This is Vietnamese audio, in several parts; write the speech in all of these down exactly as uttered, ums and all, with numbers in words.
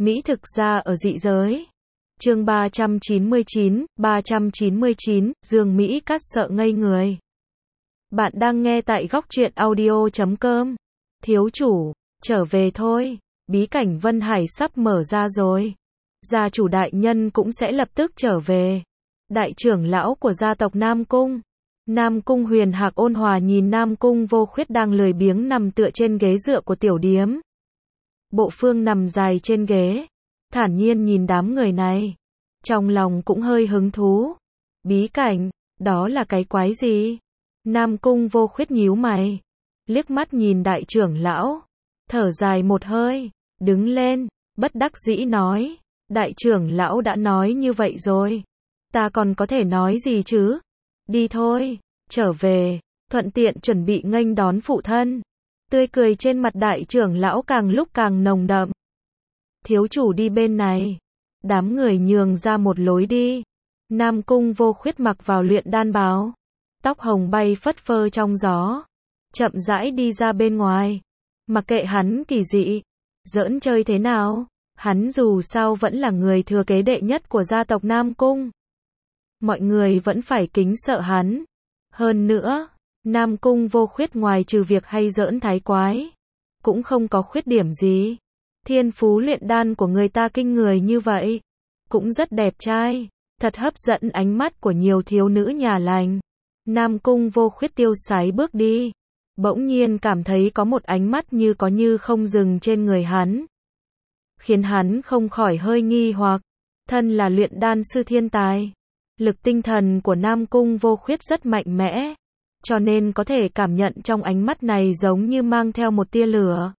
Mỹ thực ra ở dị giới. Chương ba trăm chín mươi chín, ba trăm chín mươi chín, Dương Mỹ Cát sợ ngây người. Bạn đang nghe tại góc truyện audio chấm com. Thiếu chủ, trở về thôi, bí cảnh Vân Hải sắp mở ra rồi. Gia chủ đại nhân cũng sẽ lập tức trở về. Đại trưởng lão của gia tộc Nam Cung. Nam Cung Huyền Hạc ôn hòa nhìn Nam Cung Vô Khuyết đang lười biếng nằm tựa trên ghế dựa của tiểu điếm. Bộ Phương nằm dài trên ghế, thản nhiên nhìn đám người này. Trong lòng cũng hơi hứng thú. Bí cảnh, đó là cái quái gì? Nam Cung Vô Khuyết nhíu mày, liếc mắt nhìn đại trưởng lão, thở dài một hơi, đứng lên, bất đắc dĩ nói, đại trưởng lão đã nói như vậy rồi, ta còn có thể nói gì chứ? Đi thôi, trở về, thuận tiện chuẩn bị nghênh đón phụ thân. Tươi cười trên mặt đại trưởng lão càng lúc càng nồng đậm. Thiếu chủ đi bên này. Đám người nhường ra một lối đi. Nam Cung Vô Khuyết mặc vào luyện đan bào, tóc hồng bay phất phơ trong gió, chậm rãi đi ra bên ngoài. Mặc kệ hắn kỳ dị, giỡn chơi thế nào, hắn dù sao vẫn là người thừa kế đệ nhất của gia tộc Nam Cung. Mọi người vẫn phải kính sợ hắn. Hơn nữa, Nam Cung Vô Khuyết ngoài trừ việc hay giỡn thái quái, cũng không có khuyết điểm gì. Thiên phú luyện đan của người ta kinh người như vậy, cũng rất đẹp trai, thật hấp dẫn ánh mắt của nhiều thiếu nữ nhà lành. Nam Cung Vô Khuyết tiêu sái bước đi, bỗng nhiên cảm thấy có một ánh mắt như có như không dừng trên người hắn, khiến hắn không khỏi hơi nghi hoặc. Thân là luyện đan sư thiên tài, lực tinh thần của Nam Cung Vô Khuyết rất mạnh mẽ, cho nên có thể cảm nhận trong ánh mắt này giống như mang theo một tia lửa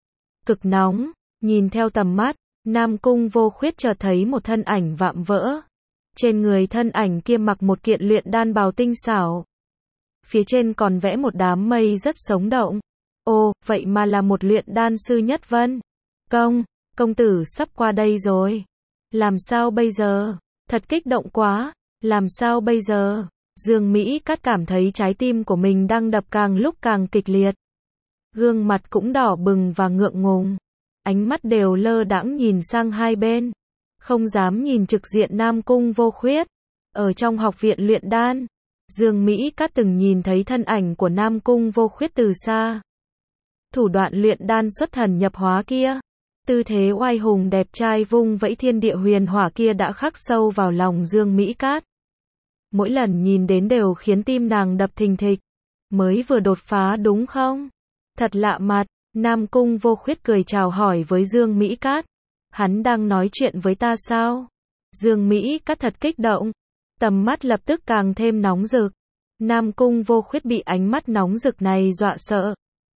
cực nóng. Nhìn theo tầm mắt, Nam Cung Vô Khuyết chợt thấy một thân ảnh vạm vỡ. Trên người thân ảnh kia mặc một kiện luyện đan bào tinh xảo, phía trên còn vẽ một đám mây rất sống động. Ồ, vậy mà là một luyện đan sư Nhất Vân. Công, công tử sắp qua đây rồi. Làm sao bây giờ? Thật kích động quá. Làm sao bây giờ? Dương Mỹ Cát cảm thấy trái tim của mình đang đập càng lúc càng kịch liệt. Gương mặt cũng đỏ bừng và ngượng ngùng. Ánh mắt đều lơ đãng nhìn sang hai bên, không dám nhìn trực diện Nam Cung Vô Khuyết. Ở trong học viện luyện đan, Dương Mỹ Cát từng nhìn thấy thân ảnh của Nam Cung Vô Khuyết từ xa. Thủ đoạn luyện đan xuất thần nhập hóa kia, tư thế oai hùng đẹp trai vung vẫy thiên địa huyền hỏa kia đã khắc sâu vào lòng Dương Mỹ Cát. Mỗi lần nhìn đến đều khiến tim nàng đập thình thịch. Mới vừa đột phá đúng không? Thật lạ mặt. Nam Cung Vô Khuyết cười chào hỏi với Dương Mỹ Cát. Hắn đang nói chuyện với ta sao? Dương Mỹ Cát thật kích động, tầm mắt lập tức càng thêm nóng rực. Nam Cung Vô Khuyết bị ánh mắt nóng rực này dọa sợ.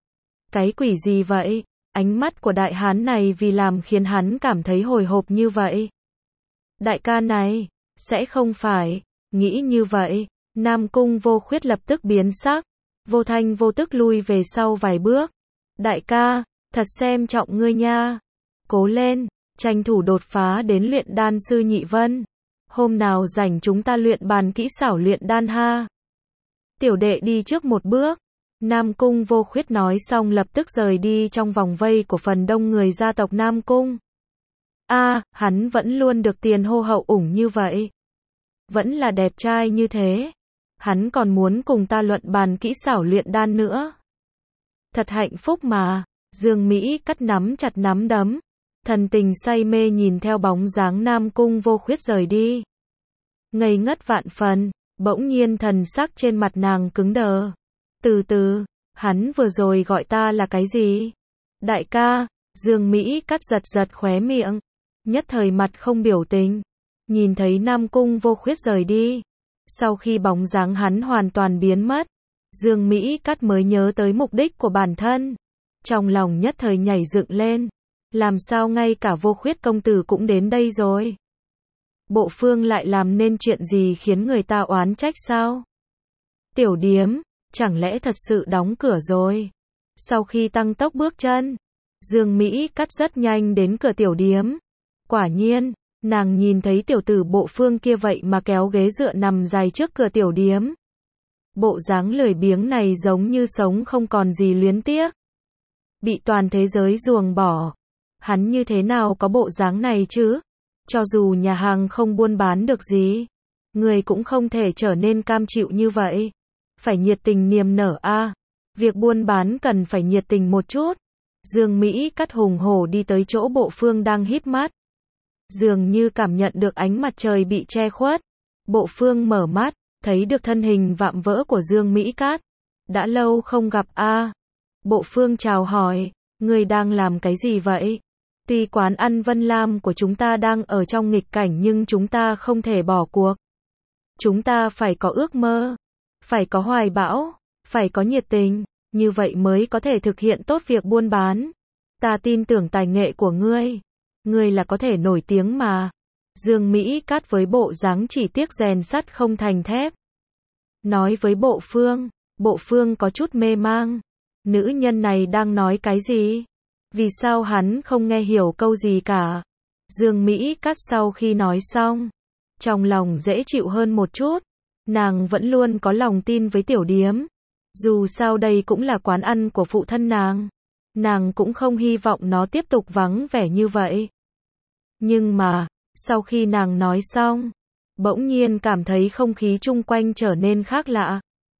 Cái quỷ gì vậy? Ánh mắt của đại hán này vì làm khiến hắn cảm thấy hồi hộp như vậy. Đại ca này, sẽ không phải, nghĩ như vậy. Nam Cung Vô Khuyết lập tức biến sắc, vô thanh vô tức lui về sau vài bước. Đại ca, thật xem trọng ngươi nha. Cố lên, tranh thủ đột phá đến luyện đan sư nhị vân. Hôm nào rảnh chúng ta luyện bàn kỹ xảo luyện đan ha. Tiểu đệ đi trước một bước. Nam Cung Vô Khuyết nói xong lập tức rời đi trong vòng vây của phần đông người gia tộc Nam Cung. A, à, hắn vẫn luôn được tiền hô hậu ủng như vậy. Vẫn là đẹp trai như thế. Hắn còn muốn cùng ta luận bàn kỹ xảo luyện đan nữa. Thật hạnh phúc mà. Dương Mỹ Cát nắm chặt nắm đấm, thần tình say mê nhìn theo bóng dáng Nam Cung Vô Khuyết rời đi. Ngây ngất vạn phần, bỗng nhiên thần sắc trên mặt nàng cứng đờ. Từ từ, hắn vừa rồi gọi ta là cái gì? Đại ca. Dương Mỹ Cát giật giật khóe miệng, nhất thời mặt không biểu tình. Nhìn thấy Nam Cung Vô Khuyết rời đi, sau khi bóng dáng hắn hoàn toàn biến mất, Dương Mỹ Cát mới nhớ tới mục đích của bản thân. Trong lòng nhất thời nhảy dựng lên. Làm sao ngay cả Vô Khuyết công tử cũng đến đây rồi? Bộ Phương lại làm nên chuyện gì khiến người ta oán trách sao? Tiểu điếm, chẳng lẽ thật sự đóng cửa rồi? Sau khi tăng tốc bước chân, Dương Mỹ Cát rất nhanh đến cửa tiểu điếm. Quả nhiên, nàng nhìn thấy tiểu tử Bộ Phương kia vậy mà kéo ghế dựa nằm dài trước cửa tiểu điếm. Bộ dáng lười biếng này giống như sống không còn gì luyến tiếc. Bị toàn thế giới ruồng bỏ. Hắn như thế nào có bộ dáng này chứ? Cho dù nhà hàng không buôn bán được gì, người cũng không thể trở nên cam chịu như vậy. Phải nhiệt tình niềm nở a. À. Việc buôn bán cần phải nhiệt tình một chút. Dương Mỹ Cát hùng hổ đi tới chỗ Bộ Phương đang híp mắt. Dường như cảm nhận được ánh mặt trời bị che khuất. Bộ Phương mở mắt, thấy được thân hình vạm vỡ của Dương Mỹ Cát. Đã lâu không gặp a. À. Bộ Phương chào hỏi, người đang làm cái gì vậy? Tuy quán ăn Vân Lam của chúng ta đang ở trong nghịch cảnh nhưng chúng ta không thể bỏ cuộc. Chúng ta phải có ước mơ, phải có hoài bão, phải có nhiệt tình, như vậy mới có thể thực hiện tốt việc buôn bán. Ta tin tưởng tài nghệ của ngươi, ngươi là có thể nổi tiếng mà. Dương Mỹ Cát với bộ dáng chỉ tiếc rèn sắt không thành thép. Nói với Bộ Phương, Bộ Phương có chút mê mang. Nữ nhân này đang nói cái gì? Vì sao hắn không nghe hiểu câu gì cả? Dương Mỹ Cát sau khi nói xong, trong lòng dễ chịu hơn một chút. Nàng vẫn luôn có lòng tin với tiểu điếm. Dù sao đây cũng là quán ăn của phụ thân nàng. Nàng cũng không hy vọng nó tiếp tục vắng vẻ như vậy. Nhưng mà, sau khi nàng nói xong, bỗng nhiên cảm thấy không khí chung quanh trở nên khác lạ.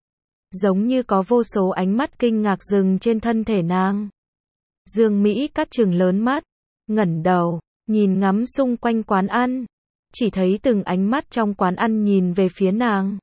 Giống như có vô số ánh mắt kinh ngạc dừng trên thân thể nàng. Dương Mỹ Cát trừng lớn mắt, ngẩng đầu, nhìn ngắm xung quanh quán ăn. Chỉ thấy từng ánh mắt trong quán ăn nhìn về phía nàng.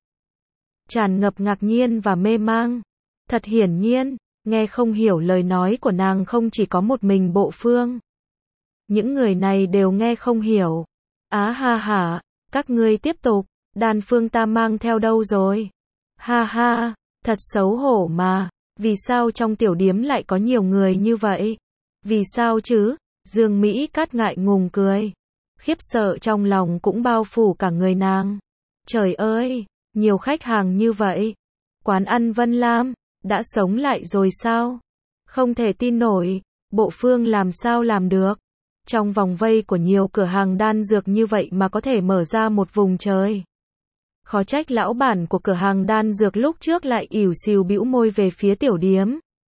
Tràn ngập ngạc nhiên và mê mang. Thật hiển nhiên, nghe không hiểu lời nói của nàng không chỉ có một mình Bộ Phương. Những người này đều nghe không hiểu. Á ha ha, các ngươi tiếp tục, đan phương ta mang theo đâu rồi? Ha ha, thật xấu hổ mà, vì sao trong tiểu điếm lại có nhiều người như vậy? Vì sao chứ? Dương Mỹ Cát ngại ngùng cười. Khiếp sợ trong lòng cũng bao phủ cả người nàng. Trời ơi, nhiều khách hàng như vậy. Quán ăn Vân Lam, đã sống lại rồi sao? Không thể tin nổi, Bộ Phương làm sao làm được? Trong vòng vây của nhiều cửa hàng đan dược như vậy mà có thể mở ra một vùng trời. Khó trách lão bản của cửa hàng đan dược lúc trước lại ỉu xìu bĩu môi về phía tiểu điếm.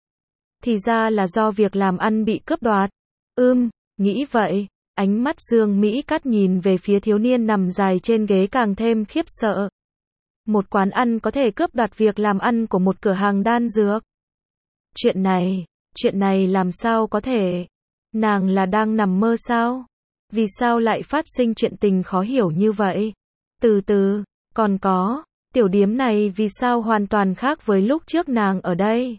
Thì ra là do việc làm ăn bị cướp đoạt. Ưm, nghĩ vậy, ánh mắt Dương Mỹ Cát nhìn về phía thiếu niên nằm dài trên ghế càng thêm khiếp sợ. Một quán ăn có thể cướp đoạt việc làm ăn của một cửa hàng đan dược. Chuyện này, chuyện này làm sao có thể? Nàng là đang nằm mơ sao? Vì sao lại phát sinh chuyện tình khó hiểu như vậy? Từ từ, còn có, tiểu điếm này vì sao hoàn toàn khác với lúc trước nàng ở đây?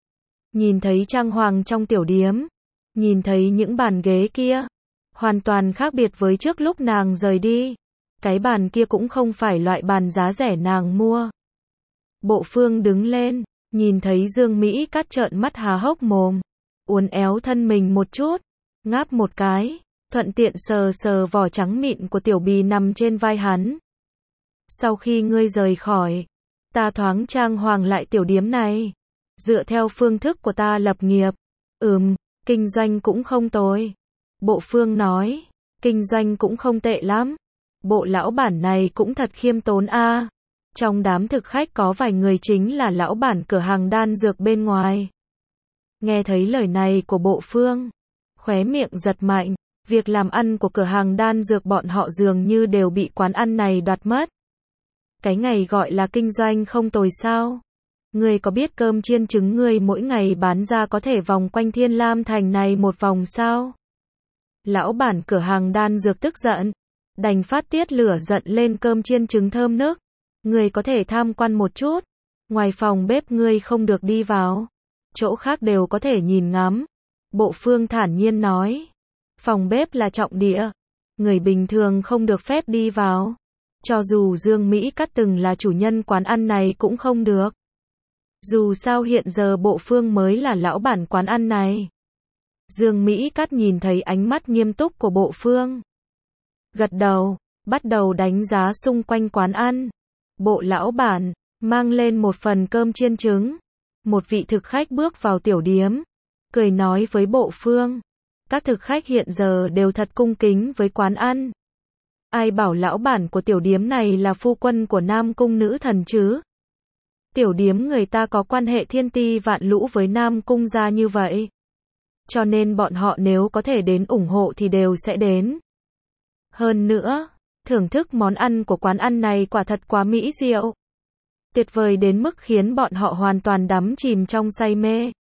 Nhìn thấy trang hoàng trong tiểu điếm, nhìn thấy những bàn ghế kia, hoàn toàn khác biệt với trước lúc nàng rời đi. Cái bàn kia cũng không phải loại bàn giá rẻ nàng mua. Bộ Phương đứng lên, nhìn thấy Dương Mỹ Cát trợn mắt há hốc mồm, uốn éo thân mình một chút, ngáp một cái, thuận tiện sờ sờ vỏ trắng mịn của tiểu bì nằm trên vai hắn. Sau khi ngươi rời khỏi, ta thoáng trang hoàng lại tiểu điếm này, dựa theo phương thức của ta lập nghiệp. Ừm, kinh doanh cũng không tồi. Bộ Phương nói, kinh doanh cũng không tệ lắm. Bộ lão bản này cũng thật khiêm tốn a. À. Trong đám thực khách có vài người chính là lão bản cửa hàng đan dược bên ngoài. Nghe thấy lời này của Bộ Phương, khóe miệng giật mạnh, việc làm ăn của cửa hàng đan dược bọn họ dường như đều bị quán ăn này đoạt mất. Cái ngày gọi là kinh doanh không tồi sao? Ngươi có biết cơm chiên trứng ngươi mỗi ngày bán ra có thể vòng quanh Thiên Lam Thành này một vòng sao? Lão bản cửa hàng đan dược tức giận, đành phát tiết lửa giận lên cơm chiên trứng thơm nức. Ngươi có thể tham quan một chút, ngoài phòng bếp ngươi không được đi vào, chỗ khác đều có thể nhìn ngắm. Bộ Phương thản nhiên nói, phòng bếp là trọng địa, người bình thường không được phép đi vào. Cho dù Dương Mỹ Cát từng là chủ nhân quán ăn này cũng không được. Dù sao hiện giờ Bộ Phương mới là lão bản quán ăn này. Dương Mỹ Cát nhìn thấy ánh mắt nghiêm túc của Bộ Phương, gật đầu, bắt đầu đánh giá xung quanh quán ăn. Bộ lão bản, mang lên một phần cơm chiên trứng. Một vị thực khách bước vào tiểu điếm, cười nói với Bộ Phương. Các thực khách hiện giờ đều thật cung kính với quán ăn. Ai bảo lão bản của tiểu điếm này là phu quân của Nam Cung nữ thần chứ? Tiểu điếm người ta có quan hệ thiên ti vạn lũ với Nam Cung gia như vậy. cho nên bọn họ nếu có thể đến ủng hộ thì đều sẽ đến. Hơn nữa, thưởng thức món ăn của quán ăn này quả thật quá mỹ diệu. Tuyệt vời đến mức khiến bọn họ hoàn toàn đắm chìm trong say mê.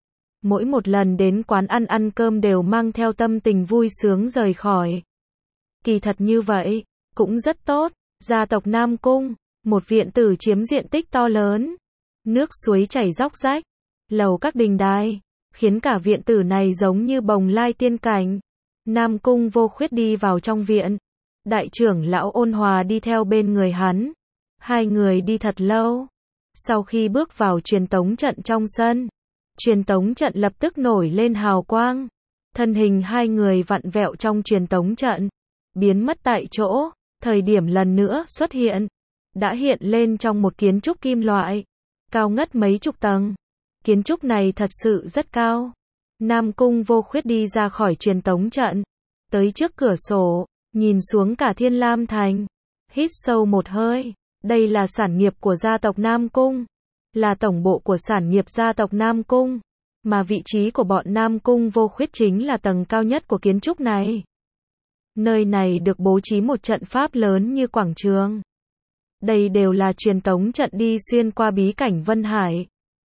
Mỗi một lần đến quán ăn ăn cơm đều mang theo tâm tình vui sướng rời khỏi. Kỳ thật như vậy, cũng rất tốt. Gia tộc Nam Cung, một viện tử chiếm diện tích to lớn. Nước suối chảy róc rách, lầu các đình đài, khiến cả viện tử này giống như bồng lai tiên cảnh. Nam Cung Vô Khuyết đi vào trong viện. Đại trưởng lão Ôn Hòa đi theo bên người hắn. Hai người đi thật lâu. Sau khi bước vào truyền tống trận trong sân, truyền tống trận lập tức nổi lên hào quang. Thân hình hai người vặn vẹo trong truyền tống trận, biến mất tại chỗ. Thời điểm lần nữa xuất hiện, đã hiện lên trong một kiến trúc kim loại, cao ngất mấy chục tầng. Kiến trúc này thật sự rất cao. Nam Cung Vô Khuyết đi ra khỏi truyền tống trận, tới trước cửa sổ, nhìn xuống cả Thiên Lam Thành. Hít sâu một hơi, đây là sản nghiệp của gia tộc Nam Cung, là tổng bộ của sản nghiệp gia tộc Nam Cung, mà vị trí của bọn Nam Cung Vô Khuyết chính là tầng cao nhất của kiến trúc này. Nơi này được bố trí một trận pháp lớn như quảng trường. Đây đều là truyền tống trận đi xuyên qua bí cảnh Vân Hải.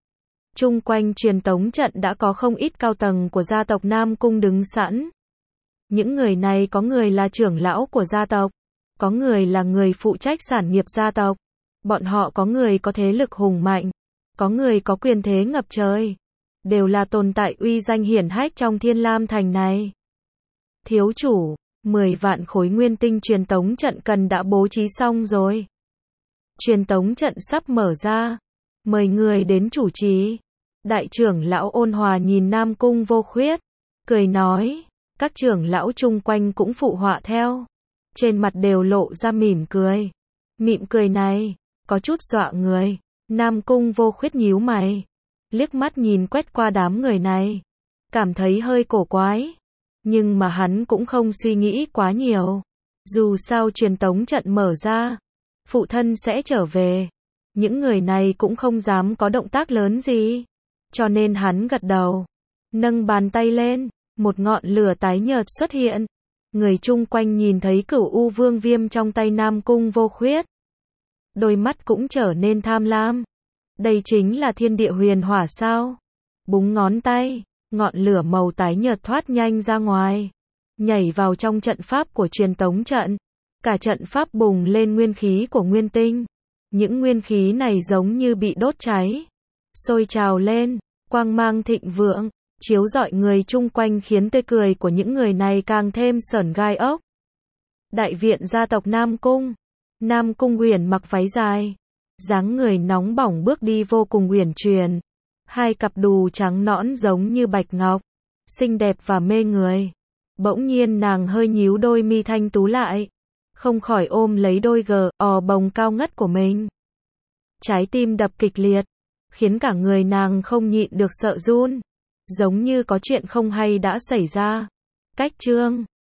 Chung quanh truyền tống trận đã có không ít cao tầng của gia tộc Nam Cung đứng sẵn. Những người này có người là trưởng lão của gia tộc, có người là người phụ trách sản nghiệp gia tộc. Bọn họ có người có thế lực hùng mạnh, có người có quyền thế ngập trời. Đều là tồn tại uy danh hiển hách trong Thiên Lam Thành này. Thiếu chủ, mười vạn khối nguyên tinh truyền tống trận cần đã bố trí xong rồi. Truyền tống trận sắp mở ra. Mời người đến chủ trì. Đại trưởng lão Ôn Hòa nhìn Nam Cung Vô Khuyết, cười nói. Các trưởng lão chung quanh cũng phụ họa theo. Trên mặt đều lộ ra mỉm cười. Mỉm cười này, có chút dọa người. Nam Cung Vô Khuyết nhíu mày, liếc mắt nhìn quét qua đám người này, cảm thấy hơi cổ quái. Nhưng mà hắn cũng không suy nghĩ quá nhiều. Dù sao truyền tống trận mở ra, phụ thân sẽ trở về. Những người này cũng không dám có động tác lớn gì. Cho nên hắn gật đầu, nâng bàn tay lên, một ngọn lửa tái nhợt xuất hiện. Người chung quanh nhìn thấy Cửu U Vương Viêm trong tay Nam Cung Vô Khuyết, đôi mắt cũng trở nên tham lam. Đây chính là thiên địa huyền hỏa sao? Búng ngón tay, ngọn lửa màu tái nhợt thoát nhanh ra ngoài, nhảy vào trong trận pháp của truyền tống trận. Cả trận pháp bùng lên nguyên khí của nguyên tinh. Những nguyên khí này giống như bị đốt cháy, sôi trào lên, quang mang thịnh vượng, chiếu rọi người chung quanh khiến tươi cười của những người này càng thêm sởn gai ốc. Đại viện gia tộc Nam Cung. Nam Cung Uyển mặc váy dài, dáng người nóng bỏng bước đi vô cùng uyển chuyển. Hai cặp đùi trắng nõn giống như bạch ngọc, xinh đẹp và mê người. Bỗng nhiên nàng hơi nhíu đôi mi thanh tú lại, không khỏi ôm lấy đôi gờ ò bồng cao ngất của mình. Trái tim đập kịch liệt, khiến cả người nàng không nhịn được sợ run, giống như có chuyện không hay đã xảy ra. Cách chương